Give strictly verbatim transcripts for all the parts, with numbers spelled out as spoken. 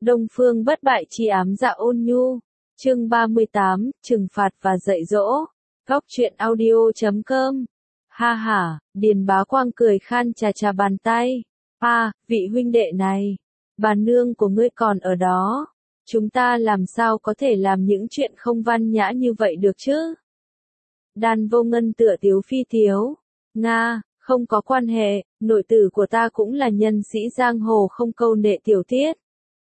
Đông phương bất bại chi ám dạ ôn nhu. Chương ba mươi tám, trừng phạt và dạy dỗ. Góc truyện audio chấm com. Ha ha, Điền Bá Quang cười khan chà chà bàn tay. À, vị huynh đệ này, bà nương của ngươi còn ở đó. Chúng ta làm sao có thể làm những chuyện không văn nhã như vậy được chứ? Đan Vô Ngân tựa tiếu phi tiếu. Nga, không có quan hệ, nội tử của ta cũng là nhân sĩ giang hồ không câu nệ tiểu tiết.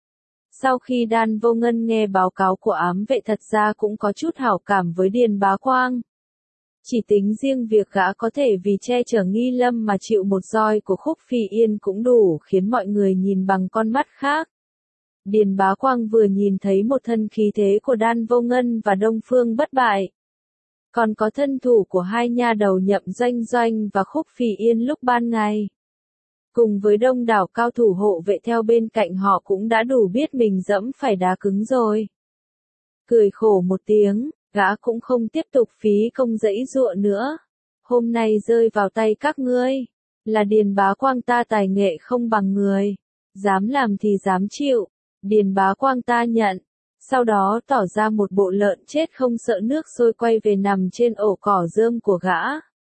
Sau khi Đan Vô Ngân nghe báo cáo của ám vệ thật ra cũng có chút hảo cảm với Điền Bá Quang. Chỉ tính riêng việc gã có thể vì che chở Nghi Lâm mà chịu một roi của Khúc Phi Yên cũng đủ khiến mọi người nhìn bằng con mắt khác. Điền Bá Quang vừa nhìn thấy một thân khí thế của Đan Vô Ngân và Đông Phương Bất Bại. Còn có thân thủ của hai nha đầu Nhậm Doanh Doanh và Khúc Phi Yên lúc ban ngày. Cùng với đông đảo cao thủ hộ vệ theo bên cạnh họ cũng đã đủ biết mình dẫm phải đá cứng rồi. Cười khổ một tiếng, gã cũng không tiếp tục phí công dãy dụa nữa. Hôm nay rơi vào tay các ngươi, là Điền Bá Quang ta tài nghệ không bằng người. Dám làm thì dám chịu, Điền Bá Quang ta nhận. Sau đó tỏ ra một bộ lợn chết không sợ nước sôi quay về nằm trên ổ cỏ rơm của gã.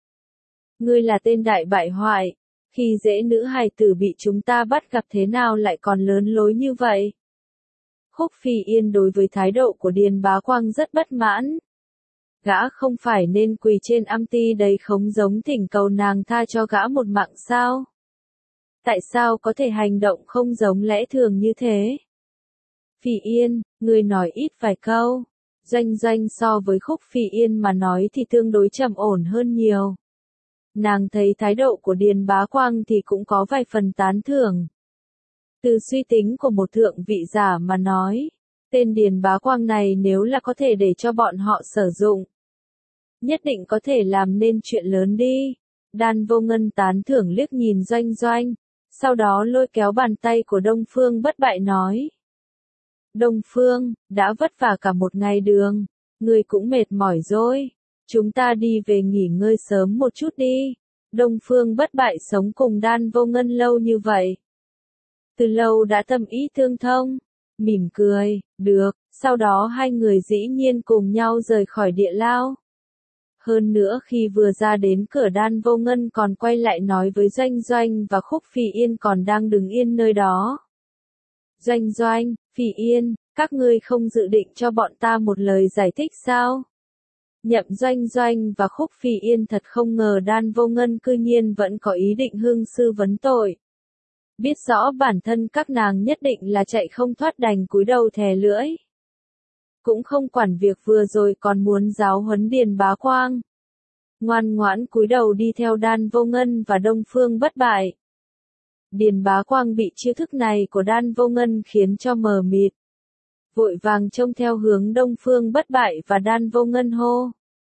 Ngươi là tên đại bại hoại. Khi dễ nữ hài tử bị chúng ta bắt gặp thế nào lại còn lớn lối như vậy? Khúc Phi Yên đối với thái độ của Điền Bá Quang rất bất mãn. Gã không phải nên quỳ trên am ti đầy khống giống thỉnh cầu nàng tha cho gã một mạng sao? Tại sao có thể hành động không giống lẽ thường như thế? Phi Yên, ngươi nói ít vài câu. Doanh Doanh so với Khúc Phi Yên mà nói thì tương đối trầm ổn hơn nhiều. Nàng thấy thái độ của Điền Bá Quang thì cũng có vài phần tán thưởng. Từ suy tính của một thượng vị giả mà nói, tên Điền Bá Quang này nếu là có thể để cho bọn họ sử dụng, nhất định có thể làm nên chuyện lớn đi. Đan Vô Ngân tán thưởng liếc nhìn Doanh Doanh, sau đó lôi kéo bàn tay của Đông Phương Bất Bại nói. Đông Phương, đã vất vả cả một ngày đường, người cũng mệt mỏi rồi. Chúng ta đi về nghỉ ngơi sớm một chút đi. Đông Phương Bất Bại sống cùng Đan Vô Ngân lâu như vậy. Từ lâu đã tâm ý tương thông. Mỉm cười, được, sau đó hai người dĩ nhiên cùng nhau rời khỏi địa lao. Hơn nữa khi vừa ra đến cửa Đan Vô Ngân còn quay lại nói với Doanh Doanh và Khúc Phi Yên còn đang đứng yên nơi đó. Doanh Doanh, Phi Yên, các ngươi không dự định cho bọn ta một lời giải thích sao? Nhậm Doanh Doanh và Khúc Phi Yên thật không ngờ Đan Vô Ngân cư nhiên vẫn có ý định hương sư vấn tội. Biết rõ bản thân các nàng nhất định là chạy không thoát đành cúi đầu thè lưỡi. Cũng không quản việc vừa rồi còn muốn giáo huấn Điền Bá Quang. Ngoan ngoãn cúi đầu đi theo Đan Vô Ngân và Đông Phương Bất Bại. Điền Bá Quang bị chiêu thức này của Đan Vô Ngân khiến cho mờ mịt. Vội vàng trông theo hướng Đông Phương Bất Bại và Đan Vô Ngân hô.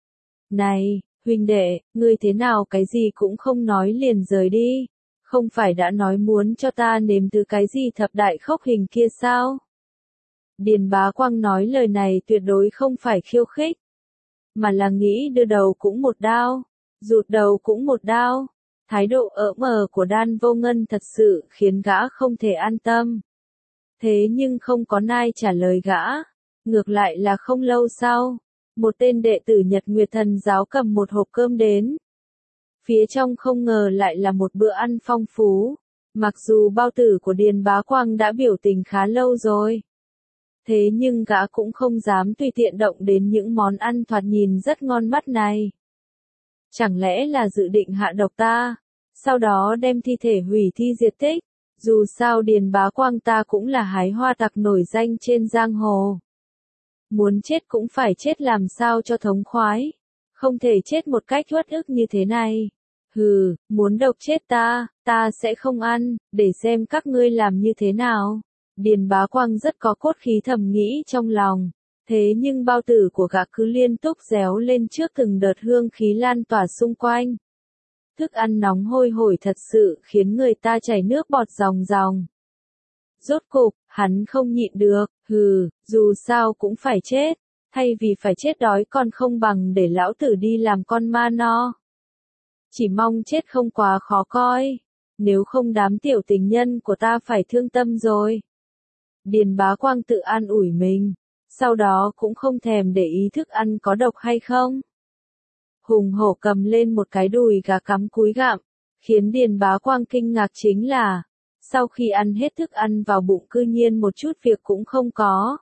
Này, huynh đệ, ngươi thế nào cái gì cũng không nói liền rời đi. Không phải đã nói muốn cho ta nếm từ cái gì thập đại khốc hình kia sao? Điền Bá Quang nói lời này tuyệt đối không phải khiêu khích. Mà là nghĩ đưa đầu cũng một đao, rụt đầu cũng một đao. Thái độ ỡ mờ của Đan Vô Ngân thật sự khiến gã không thể an tâm. Thế nhưng không có ai trả lời gã. Ngược lại là không lâu sau, một tên đệ tử Nhật Nguyệt Thần giáo cầm một hộp cơm đến. Phía trong không ngờ lại là một bữa ăn phong phú. Mặc dù bao tử của Điền Bá Quang đã biểu tình khá lâu rồi. Thế nhưng gã cũng không dám tùy tiện động đến những món ăn thoạt nhìn rất ngon mắt này. Chẳng lẽ là dự định hạ độc ta, sau đó đem thi thể hủy thi diệt tích. Dù sao Điền Bá Quang ta cũng là hái hoa tặc nổi danh trên giang hồ. Muốn chết cũng phải chết làm sao cho thống khoái. Không thể chết một cách uất ức như thế này. Hừ, muốn độc chết ta, ta sẽ không ăn, để xem các ngươi làm như thế nào. Điền Bá Quang rất có cốt khí thầm nghĩ trong lòng. Thế nhưng bao tử của gã cứ liên tục réo lên trước từng đợt hương khí lan tỏa xung quanh. Thức ăn nóng hôi hổi thật sự khiến người ta chảy nước bọt ròng ròng. Rốt cục, hắn không nhịn được, hừ, dù sao cũng phải chết. Thay vì phải chết đói còn không bằng để lão tử đi làm con ma no. Chỉ mong chết không quá khó coi. Nếu không đám tiểu tình nhân của ta phải thương tâm rồi. Điền Bá Quang tự an ủi mình, sau đó cũng không thèm để ý thức ăn có độc hay không. Hùng hổ cầm lên một cái đùi gà cắm cúi gặm, khiến Điền Bá Quang kinh ngạc chính là, sau khi ăn hết thức ăn vào bụng cư nhiên một chút việc cũng không có.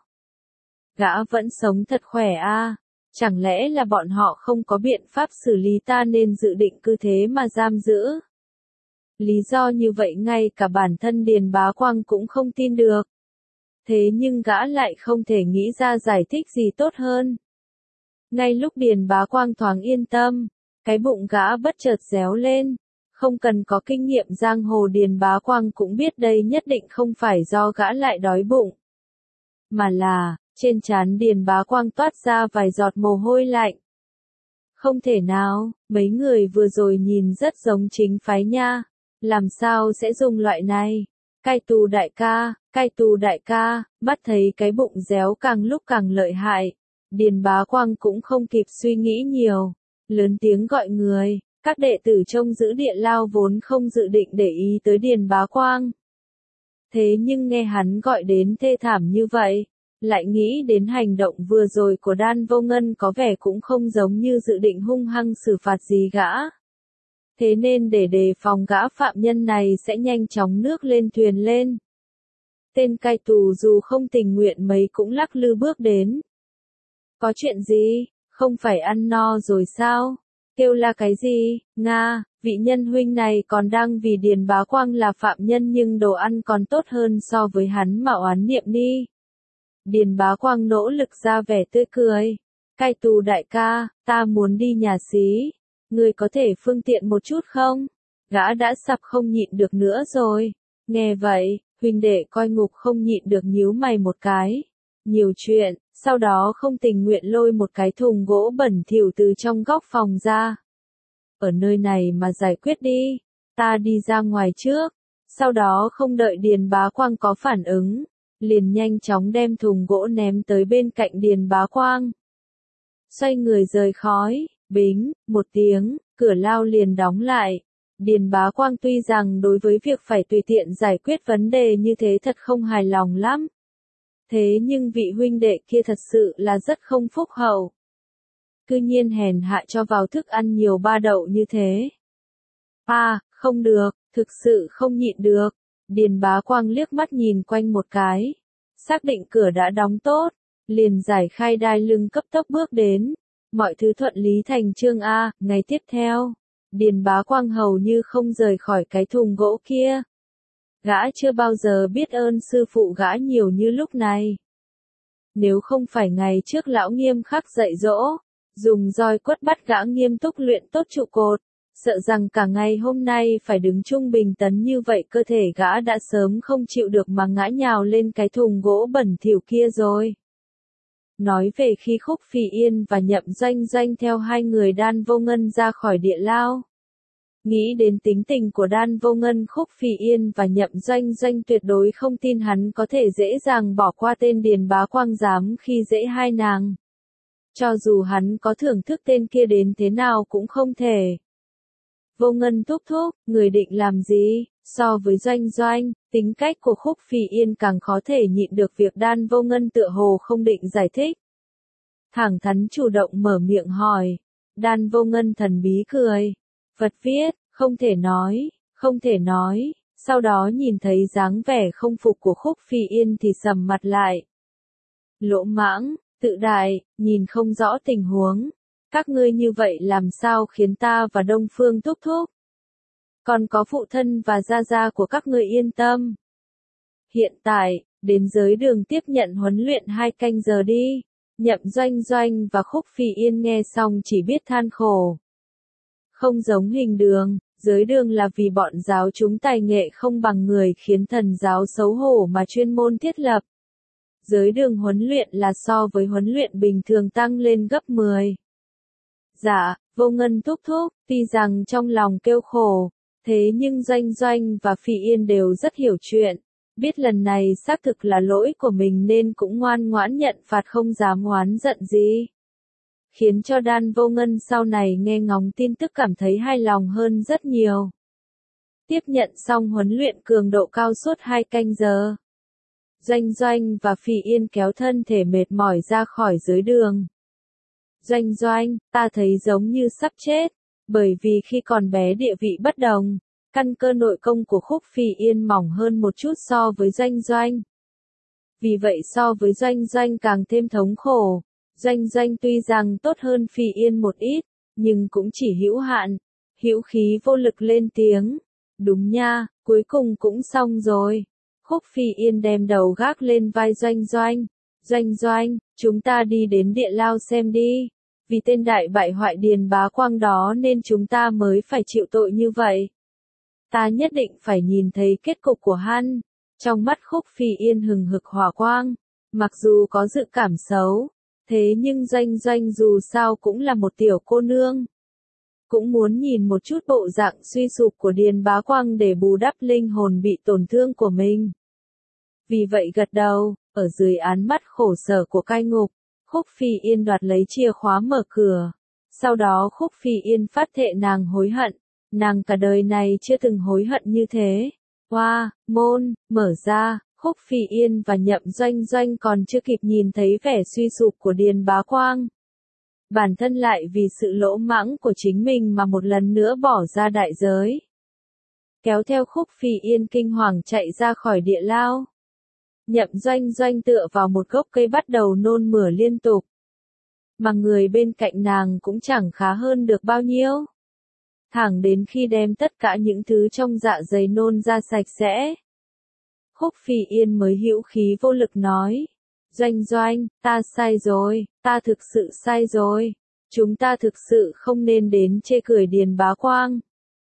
Gã vẫn sống thật khỏe a, à. Chẳng lẽ là bọn họ không có biện pháp xử lý ta nên dự định cứ thế mà giam giữ? Lý do như vậy ngay cả bản thân Điền Bá Quang cũng không tin được. Thế nhưng gã lại không thể nghĩ ra giải thích gì tốt hơn. Ngay lúc Điền Bá Quang thoáng yên tâm, cái bụng gã bất chợt réo lên. Không cần có kinh nghiệm giang hồ Điền Bá Quang cũng biết đây nhất định không phải do gã lại đói bụng. Mà là, trên trán Điền Bá Quang toát ra vài giọt mồ hôi lạnh. Không thể nào, mấy người vừa rồi nhìn rất giống chính phái nha. Làm sao sẽ dùng loại này? Cai tù đại ca, cai tù đại ca, mắt thấy cái bụng réo càng lúc càng lợi hại. Điền Bá Quang cũng không kịp suy nghĩ nhiều. Lớn tiếng gọi người, các đệ tử trông giữ địa lao vốn không dự định để ý tới Điền Bá Quang. Thế nhưng nghe hắn gọi đến thê thảm như vậy, lại nghĩ đến hành động vừa rồi của Đan Vô Ngân có vẻ cũng không giống như dự định hung hăng xử phạt gì gã. Thế nên để đề phòng gã phạm nhân này sẽ nhanh chóng nước lên thuyền lên. Tên cai tù dù không tình nguyện mấy cũng lắc lư bước đến. Có chuyện gì, không phải ăn no rồi sao? Kêu là cái gì? Nga, vị nhân huynh này còn đang vì Điền Bá Quang là phạm nhân nhưng đồ ăn còn tốt hơn so với hắn mà oán niệm đi. Điền Bá Quang nỗ lực ra vẻ tươi cười. Cai tù đại ca, ta muốn đi nhà xí. Người có thể phương tiện một chút không? Gã đã sắp không nhịn được nữa rồi. Nghe vậy, huynh đệ coi ngục không nhịn được nhíu mày một cái. Nhiều chuyện, sau đó không tình nguyện lôi một cái thùng gỗ bẩn thỉu từ trong góc phòng ra. Ở nơi này mà giải quyết đi, ta đi ra ngoài trước. Sau đó không đợi Điền Bá Quang có phản ứng, liền nhanh chóng đem thùng gỗ ném tới bên cạnh Điền Bá Quang. Xoay người rời khói. Bính, một tiếng, cửa lao liền đóng lại. Điền Bá Quang tuy rằng đối với việc phải tùy tiện giải quyết vấn đề như thế thật không hài lòng lắm. Thế nhưng vị huynh đệ kia thật sự là rất không phúc hậu. Cư nhiên hèn hạ cho vào thức ăn nhiều ba đậu như thế. À, không được, thực sự không nhịn được. Điền Bá Quang liếc mắt nhìn quanh một cái. Xác định cửa đã đóng tốt, liền giải khai đai lưng cấp tốc bước đến. Mọi thứ thuận lý thành chương A. Ngày tiếp theo, Điền Bá Quang hầu như không rời khỏi cái thùng gỗ kia. Gã chưa bao giờ biết ơn sư phụ gã nhiều như lúc này. Nếu không phải ngày trước lão nghiêm khắc dạy dỗ, dùng roi quất bắt gã nghiêm túc luyện tốt trụ cột, sợ rằng cả ngày hôm nay phải đứng trung bình tấn như vậy cơ thể gã đã sớm không chịu được mà ngã nhào lên cái thùng gỗ bẩn thỉu kia rồi. Nói về khi Khúc Phì Yên và Nhậm Doanh Doanh theo hai người Đan Vô Ngân ra khỏi địa lao. Nghĩ đến tính tình của Đan Vô Ngân, Khúc Phì Yên và Nhậm Doanh Doanh tuyệt đối không tin hắn có thể dễ dàng bỏ qua tên Điền Bá Quang dám khi dễ hai nàng. Cho dù hắn có thưởng thức tên kia đến thế nào cũng không thể. Vô Ngân thúc thúc, người định làm gì? So với Doanh Doanh, tính cách của Khúc Phì Yên càng khó thể nhịn được việc Đan Vô Ngân tựa hồ không định giải thích. Thẳng thắn chủ động mở miệng hỏi. Đan Vô Ngân thần bí cười. Vật viết, không thể nói, không thể nói. Sau đó nhìn thấy dáng vẻ không phục của Khúc Phì Yên thì sầm mặt lại. Lỗ mãng, tự đại, nhìn không rõ tình huống. Các ngươi như vậy làm sao khiến ta và Đông Phương thúc thúc, còn có phụ thân và gia gia của các ngươi yên tâm. Hiện tại, đến giới đường tiếp nhận huấn luyện hai canh giờ đi. Nhậm Doanh Doanh và Khúc Phì Yên nghe xong chỉ biết than khổ. Không giống hình đường, giới đường là vì bọn giáo chúng tài nghệ không bằng người khiến thần giáo xấu hổ mà chuyên môn thiết lập. Giới đường huấn luyện là so với huấn luyện bình thường tăng lên gấp mười. Dạ, Vô Ngân thúc thúc, tuy rằng trong lòng kêu khổ, thế nhưng Doanh Doanh và Phì Yên đều rất hiểu chuyện, biết lần này xác thực là lỗi của mình nên cũng ngoan ngoãn nhận phạt không dám oán giận gì. Khiến cho Đan Vô Ngân sau này nghe ngóng tin tức cảm thấy hài lòng hơn rất nhiều. Tiếp nhận xong huấn luyện cường độ cao suốt hai canh giờ. Doanh Doanh và Phi Yên kéo thân thể mệt mỏi ra khỏi dưới đường. Doanh Doanh, ta thấy giống như sắp chết, bởi vì khi còn bé địa vị bất đồng, căn cơ nội công của Khúc Phi Yên mỏng hơn một chút so với Doanh Doanh. Vì vậy so với Doanh Doanh càng thêm thống khổ. Doanh Doanh tuy rằng tốt hơn Phi Yên một ít, nhưng cũng chỉ hữu hạn. Hữu khí vô lực lên tiếng. Đúng nha, cuối cùng cũng xong rồi. Khúc Phi Yên đem đầu gác lên vai Doanh Doanh. Doanh Doanh, chúng ta đi đến địa lao xem đi. Vì tên đại bại hoại Điền Bá Quang đó nên chúng ta mới phải chịu tội như vậy. Ta nhất định phải nhìn thấy kết cục của hắn. Trong mắt Khúc Phi Yên hừng hực hỏa quang. Mặc dù có dự cảm xấu, thế nhưng Doanh Doanh dù sao cũng là một tiểu cô nương. Cũng muốn nhìn một chút bộ dạng suy sụp của Điền Bá Quang để bù đắp linh hồn bị tổn thương của mình. Vì vậy gật đầu, ở dưới án mắt khổ sở của cai ngục, Khúc Phi Yên đoạt lấy chìa khóa mở cửa. Sau đó Khúc Phi Yên phát thệ nàng hối hận, nàng cả đời này chưa từng hối hận như thế. Hoa, wow, môn, mở ra, Khúc Phi Yên và Nhậm Doanh Doanh còn chưa kịp nhìn thấy vẻ suy sụp của Điền Bá Quang. Bản thân lại vì sự lỗ mãng của chính mình mà một lần nữa bỏ ra đại giới. Kéo theo Khúc Phi Yên kinh hoàng chạy ra khỏi địa lao. Nhậm Doanh Doanh tựa vào một gốc cây bắt đầu nôn mửa liên tục. Mà người bên cạnh nàng cũng chẳng khá hơn được bao nhiêu. Thẳng đến khi đem tất cả những thứ trong dạ dày nôn ra sạch sẽ. Khúc Phi Yên mới hữu khí vô lực nói. Doanh Doanh, ta sai rồi, ta thực sự sai rồi. Chúng ta thực sự không nên đến chê cười Điền Bá Quang.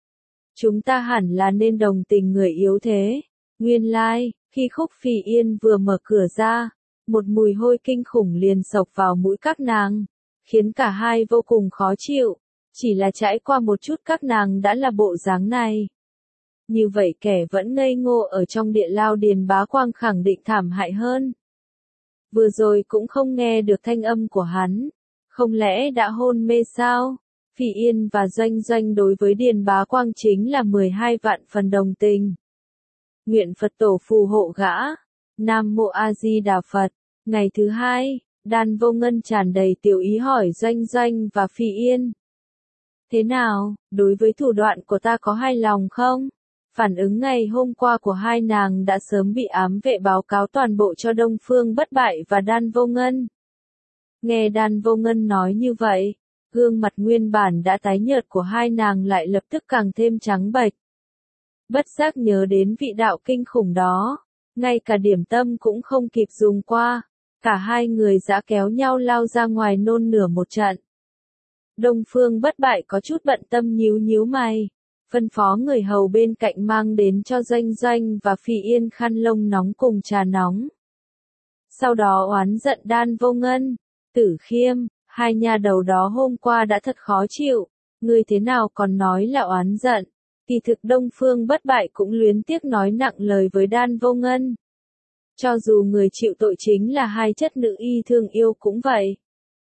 Chúng ta hẳn là nên đồng tình người yếu thế. Nguyên lai, like, khi Khúc Phi Yên vừa mở cửa ra, một mùi hôi kinh khủng liền xộc vào mũi các nàng, khiến cả hai vô cùng khó chịu. Chỉ là trải qua một chút các nàng đã là bộ dáng này. Như vậy kẻ vẫn ngây ngô ở trong địa lao Điền Bá Quang khẳng định thảm hại hơn. Vừa rồi cũng không nghe được thanh âm của hắn. Không lẽ đã hôn mê sao? Phi Yên và Doanh Doanh đối với Điền Bá Quang chính là mười hai vạn phần đồng tình. Nguyện Phật tổ phù hộ gã. Nam Mô A Di Đà Phật. Ngày thứ hai, Đan Vô Ngân tràn đầy tiểu ý hỏi Doanh Doanh và Phi Yên. Thế nào, đối với thủ đoạn của ta có hài lòng không? Phản ứng ngày hôm qua của hai nàng đã sớm bị ám vệ báo cáo toàn bộ cho Đông Phương Bất Bại và Đan Vô Ngân. Nghe Đan Vô Ngân nói như vậy, gương mặt nguyên bản đã tái nhợt của hai nàng lại lập tức càng thêm trắng bệch. Bất giác nhớ đến vị đạo kinh khủng đó, ngay cả điểm tâm cũng không kịp dùng qua, cả hai người dã kéo nhau lao ra ngoài nôn nửa một trận. Đông Phương Bất Bại có chút bận tâm nhíu nhíu mày, phân phó người hầu bên cạnh mang đến cho Doanh Doanh và Phi Yên khăn lông nóng cùng trà nóng. Sau đó oán giận Đan Vô Ngân, Tử Khiêm, hai nhà đầu đó hôm qua đã thật khó chịu, ngươi thế nào còn nói là oán giận. Kỳ thực Đông Phương Bất Bại cũng luyến tiếc nói nặng lời với Đan Vô Ngân. Cho dù người chịu tội chính là hai chất nữ y thương yêu cũng vậy.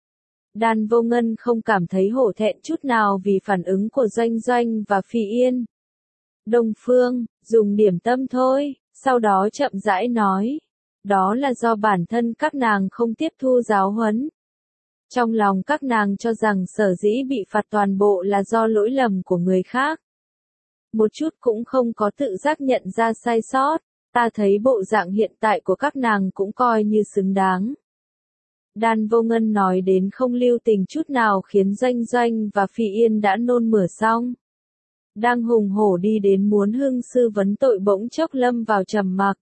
Đan Vô Ngân không cảm thấy hổ thẹn chút nào vì phản ứng của Doanh Doanh và Phi Yên. Đông Phương, dùng điểm tâm thôi, sau đó chậm rãi nói. Đó là do bản thân các nàng không tiếp thu giáo huấn. Trong lòng các nàng cho rằng sở dĩ bị phạt toàn bộ là do lỗi lầm của người khác. Một chút cũng không có tự giác nhận ra sai sót, ta thấy bộ dạng hiện tại của các nàng cũng coi như xứng đáng. Đan Vô Ngân nói đến không lưu tình chút nào khiến Doanh Doanh và Phi Yên đã nôn mửa xong. Đang hùng hổ đi đến muốn hưng sư vấn tội bỗng chốc lâm vào trầm mặc.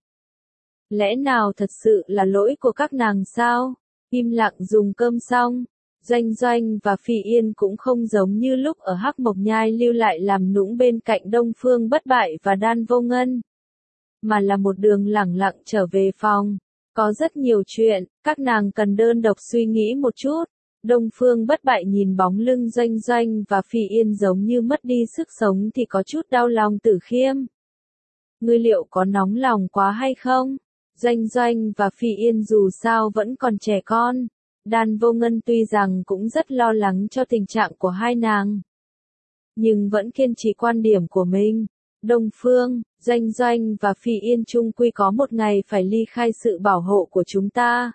Lẽ nào thật sự là lỗi của các nàng sao? Im lặng dùng cơm xong, Doanh Doanh và Phi Yên cũng không giống như lúc ở Hắc Mộc Nhai lưu lại làm nũng bên cạnh Đông Phương Bất Bại và Đan Vô Ngân. Mà là một đường lẳng lặng trở về phòng. Có rất nhiều chuyện, các nàng cần đơn độc suy nghĩ một chút. Đông Phương Bất Bại nhìn bóng lưng Doanh Doanh và Phi Yên giống như mất đi sức sống thì có chút đau lòng Tử Khiêm. Ngươi liệu có nóng lòng quá hay không? Doanh Doanh và Phi Yên dù sao vẫn còn trẻ con. Đan Vô Ngân tuy rằng cũng rất lo lắng cho tình trạng của hai nàng. Nhưng vẫn kiên trì quan điểm của mình. Đông Phương, Doanh Doanh và Phi Yên chung quy có một ngày phải ly khai sự bảo hộ của chúng ta.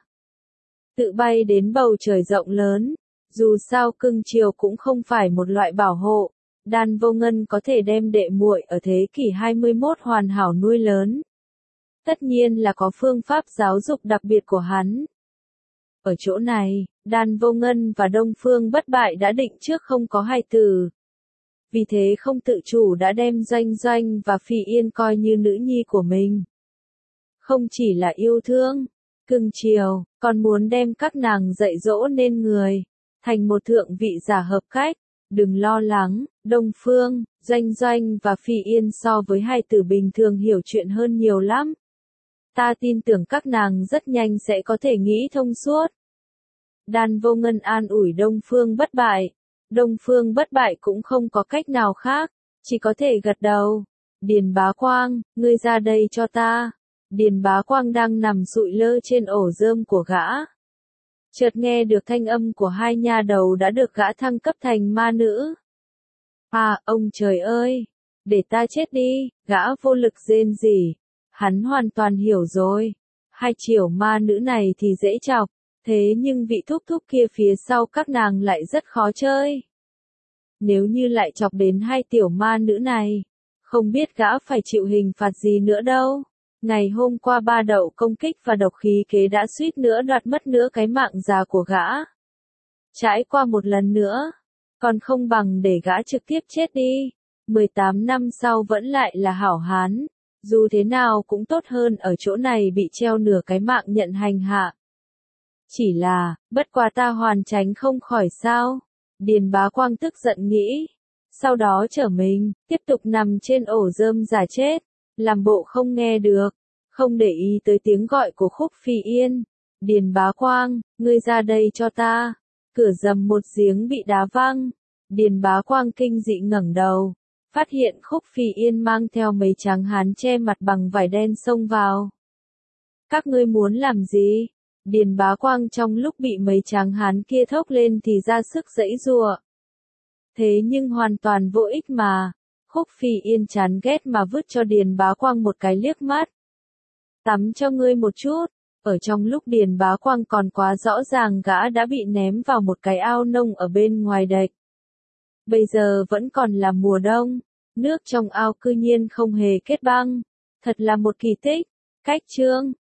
Tự bay đến bầu trời rộng lớn, dù sao cưng chiều cũng không phải một loại bảo hộ. Đan Vô Ngân có thể đem đệ muội ở thế kỷ hai mươi mốt hoàn hảo nuôi lớn. Tất nhiên là có phương pháp giáo dục đặc biệt của hắn. Ở chỗ này, Đan Vô Ngân và Đông Phương Bất Bại đã định trước không có hài tử. Vì thế không tự chủ đã đem Doanh Doanh và Phi Yên coi như nữ nhi của mình. Không chỉ là yêu thương, cưng chiều, còn muốn đem các nàng dạy dỗ nên người, thành một thượng vị giả hợp cách. Đừng lo lắng, Đông Phương, Doanh Doanh và Phi Yên so với hài tử bình thường hiểu chuyện hơn nhiều lắm. Ta tin tưởng các nàng rất nhanh sẽ có thể nghĩ thông suốt. Đan Vô Ngân an ủi Đông Phương Bất Bại. Đông Phương Bất Bại cũng không có cách nào khác, chỉ có thể gật đầu. Điền Bá Quang, ngươi ra đây cho ta. Điền Bá Quang đang nằm sụi lơ trên ổ rơm của gã. Chợt nghe được thanh âm của hai nha đầu đã được gã thăng cấp thành ma nữ. À, ông trời ơi! Để ta chết đi, gã vô lực rên rỉ. Hắn hoàn toàn hiểu rồi. Hai chiều ma nữ này thì dễ chọc, thế nhưng vị thúc thúc kia phía sau các nàng lại rất khó chơi. Nếu như lại chọc đến hai tiểu ma nữ này, không biết gã phải chịu hình phạt gì nữa đâu. Ngày hôm qua ba đậu công kích và độc khí kế đã suýt nữa đoạt mất nữa cái mạng già của gã. Trải qua một lần nữa, còn không bằng để gã trực tiếp chết đi. mười tám năm sau vẫn lại là hảo hán, dù thế nào cũng tốt hơn ở chỗ này bị treo nửa cái mạng nhận hành hạ. Chỉ là, bất quá ta hoàn tránh không khỏi sao? Điền Bá Quang tức giận nghĩ. Sau đó trở mình, tiếp tục nằm trên ổ rơm giả chết. Làm bộ không nghe được, không để ý tới tiếng gọi của Khúc Phi Yên. Điền Bá Quang, ngươi ra đây cho ta. Cửa rầm một giếng bị đá văng. Điền Bá Quang kinh dị ngẩng đầu, phát hiện Khúc Phi Yên mang theo mấy tráng hán che mặt bằng vải đen xông vào. Các ngươi muốn làm gì? Điền Bá Quang trong lúc bị mấy tráng hán kia thốc lên thì ra sức giãy giụa. Thế nhưng hoàn toàn vô ích mà. Khúc Phi Yên chán ghét mà vứt cho Điền Bá Quang một cái liếc mắt. Tắm cho ngươi một chút. Ở trong lúc Điền Bá Quang còn quá rõ ràng gã đã bị ném vào một cái ao nông ở bên ngoài đạch. Bây giờ vẫn còn là mùa đông, nước trong ao cư nhiên không hề kết băng. Thật là một kỳ tích. Cách chương